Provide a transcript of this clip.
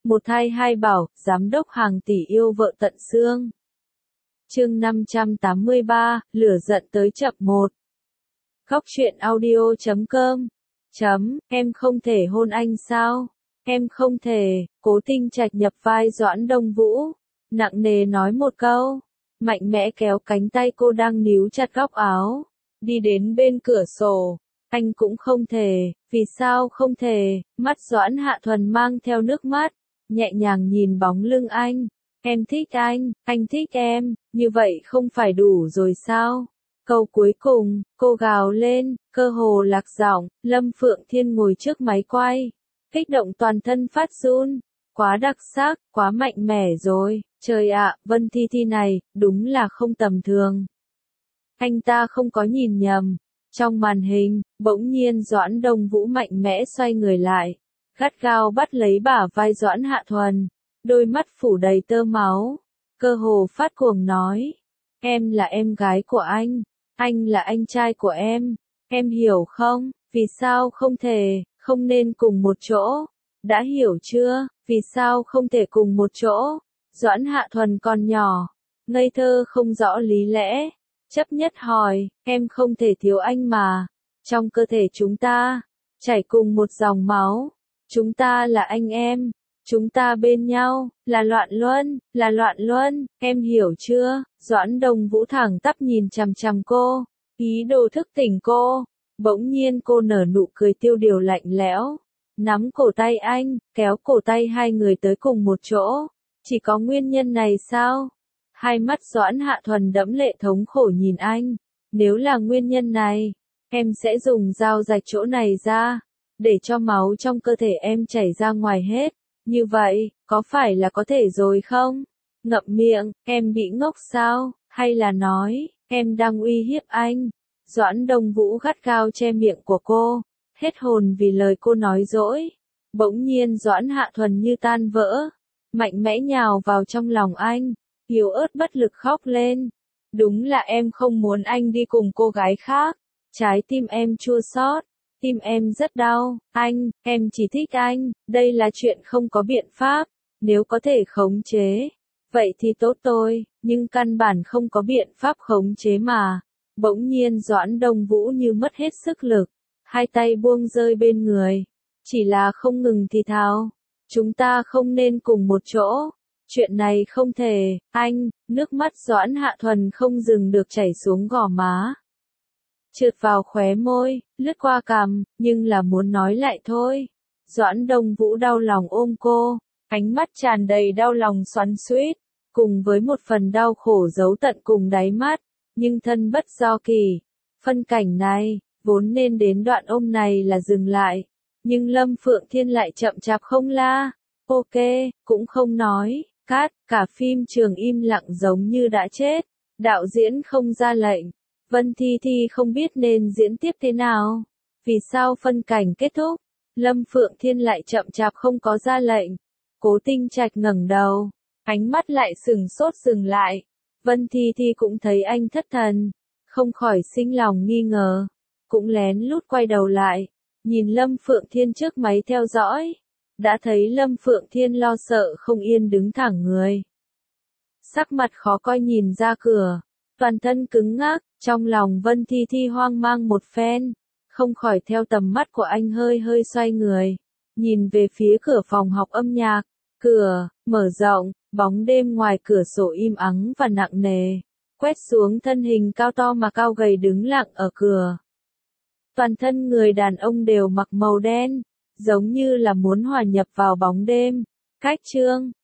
Một thai hai bảo, giám đốc hàng tỷ yêu vợ tận xương. Chương 583, lửa giận tới chập 1. Góc truyện audio.com. Em không thể hôn anh sao? Em không thể. Cố Tinh Trạch nhập vai Doãn Đông Vũ, nặng nề nói một câu, mạnh mẽ kéo cánh tay cô đang níu chặt góc áo, đi đến bên cửa sổ. Anh cũng không thể. Vì sao không thể? Mắt Doãn Hạ Thuần mang theo nước mắt, nhẹ nhàng nhìn bóng lưng anh. Em thích anh thích em, như vậy không phải đủ rồi sao? Câu cuối cùng, cô gào lên, cơ hồ lạc giọng. Lâm Phượng Thiên ngồi trước máy quay, kích động toàn thân phát run. Quá đặc sắc, quá mạnh mẽ rồi, trời ạ, Vân Thi Thi này, đúng là không tầm thường. Anh ta không có nhìn nhầm. Trong màn hình, bỗng nhiên Doãn Đông Vũ mạnh mẽ xoay người lại, gắt gao bắt lấy bả vai Doãn Hạ Thuần, đôi mắt phủ đầy tơ máu, cơ hồ phát cuồng nói, em là em gái của anh là anh trai của em hiểu không? Vì sao không thể, không nên cùng một chỗ? Đã hiểu chưa? Vì sao không thể cùng một chỗ? Doãn Hạ Thuần còn nhỏ, ngây thơ không rõ lý lẽ, chấp nhất hỏi, em không thể thiếu anh mà. Trong cơ thể chúng ta, chảy cùng một dòng máu. Chúng ta là anh em. Chúng ta bên nhau, là loạn luân, em hiểu chưa? Doãn Đông Vũ thẳng tắp nhìn chằm chằm cô, ý đồ thức tỉnh cô. Bỗng nhiên cô nở nụ cười tiêu điều lạnh lẽo, nắm cổ tay anh, kéo cổ tay hai người tới cùng một chỗ. Chỉ có nguyên nhân này sao? Hai mắt Doãn Hạ Thuần đẫm lệ thống khổ nhìn anh. Nếu là nguyên nhân này, em sẽ dùng dao rạch chỗ này ra, để cho máu trong cơ thể em chảy ra ngoài hết. Như vậy, có phải là có thể rồi không? Ngậm miệng, em bị ngốc sao? Hay là nói, em đang uy hiếp anh? Doãn Đông Vũ gắt gao che miệng của cô, hết hồn vì lời cô nói dỗi. Bỗng nhiên Doãn Hạ Thuần như tan vỡ, mạnh mẽ nhào vào trong lòng anh, yếu ớt bất lực khóc lên. Đúng là em không muốn anh đi cùng cô gái khác. Trái tim em chua xót, tim em rất đau. Em chỉ thích anh, đây là chuyện không có biện pháp. Nếu có thể khống chế, vậy thì tốt tôi, nhưng căn bản không có biện pháp khống chế mà. Bỗng nhiên Doãn Đông Vũ như mất hết sức lực, hai tay buông rơi bên người, chỉ là không ngừng thì thào, chúng ta không nên cùng một chỗ. Chuyện này không thể, nước mắt Doãn Hạ Thuần không dừng được chảy xuống gò má, trượt vào khóe môi, lướt qua cằm, nhưng là muốn nói lại thôi. Doãn Đông Vũ đau lòng ôm cô, ánh mắt tràn đầy đau lòng xoắn xuýt, cùng với một phần đau khổ giấu tận cùng đáy mắt, nhưng thân bất do kỳ. Phân cảnh này, vốn nên đến đoạn ôm này là dừng lại, nhưng Lâm Phượng Thiên lại chậm chạp không la, ok, cũng không nói. Cát, cả phim trường im lặng giống như đã chết. Đạo diễn không ra lệnh. Vân Thi Thi không biết nên diễn tiếp thế nào. Vì sao phân cảnh kết thúc, Lâm Phượng Thiên lại chậm chạp không có ra lệnh. Cố Tinh Trạch ngẩng đầu, ánh mắt lại sừng sốt dừng lại. Vân Thi Thi cũng thấy anh thất thần, không khỏi sinh lòng nghi ngờ, cũng lén lút quay đầu lại, nhìn Lâm Phượng Thiên trước máy theo dõi. Đã thấy Lâm Phượng Thiên lo sợ không yên đứng thẳng người, sắc mặt khó coi nhìn ra cửa, toàn thân cứng ngắc. Trong lòng Vân Thi Thi hoang mang một phen, không khỏi theo tầm mắt của anh hơi hơi xoay người, nhìn về phía cửa phòng học âm nhạc. Cửa mở rộng, bóng đêm ngoài cửa sổ im ắng và nặng nề, quét xuống thân hình cao to mà cao gầy đứng lặng ở cửa. Toàn thân người đàn ông đều mặc màu đen, giống như là muốn hòa nhập vào bóng đêm. Cách chương